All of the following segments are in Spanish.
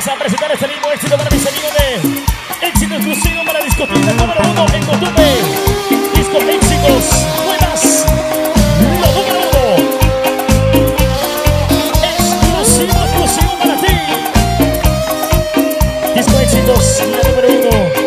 Vamos a presentar este lindo éxito para mis amigos de Éxito Exclusivo para discoteca número 1 en Cotupe. Disco Éxitos Nuevas. Lo número 1. Exclusivo para ti. Disco Éxitos, la número 1.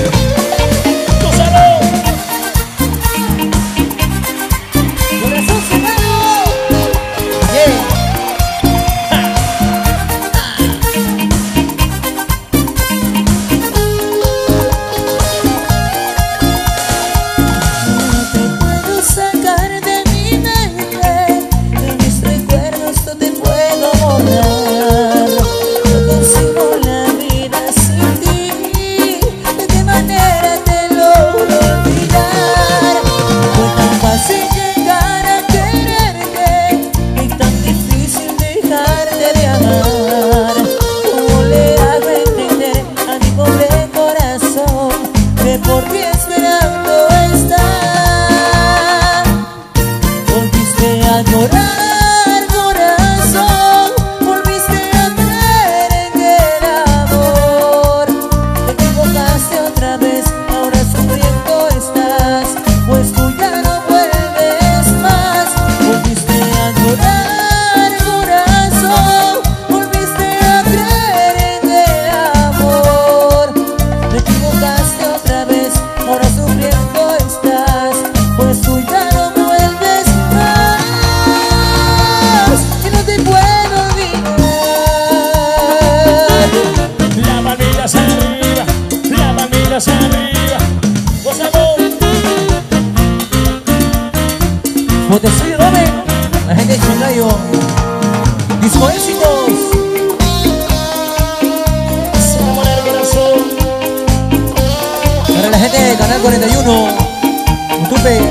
Botecillo, dame, la gente de Chungayo. Disco Éxitos. Se enamora el corazón. Para la gente de Canal 41, Cotupe.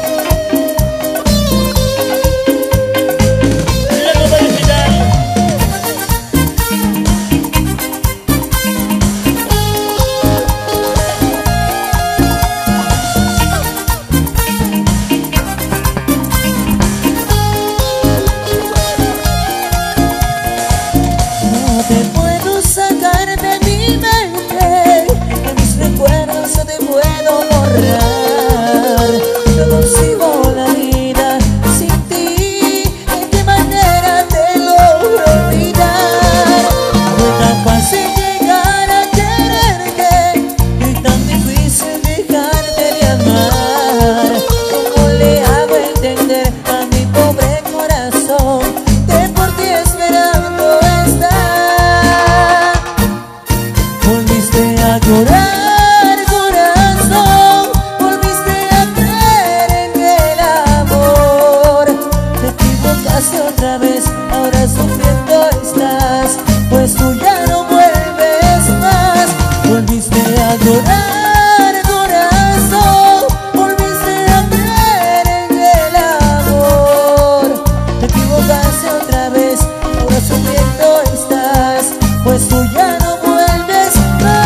Otra vez, ahora sufriendo estás, pues tú ya no vuelves más. Volviste a llorar, corazón, volviste a creer en el amor. Te equivocaste otra vez, ahora sufriendo estás, pues tú ya no vuelves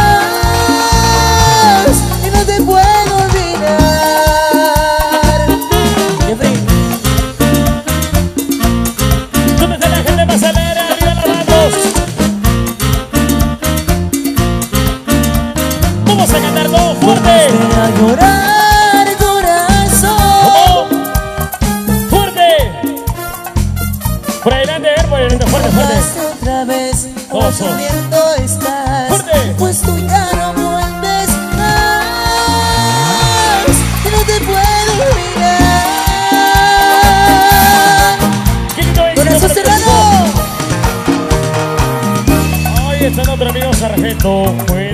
más. Y no te puedo olvidar. Vamos a cantar todo fuerte. A llorar, corazón. ¿Cómo? Fuerte. Por adelante, fuerte, fuerte. Otra vez, sufriendo estás, fuerte. Pues tú ya no vuelves más. Y no te puedo olvidar. Corazón Serrano. Ahí está nuestro amigo Sargento.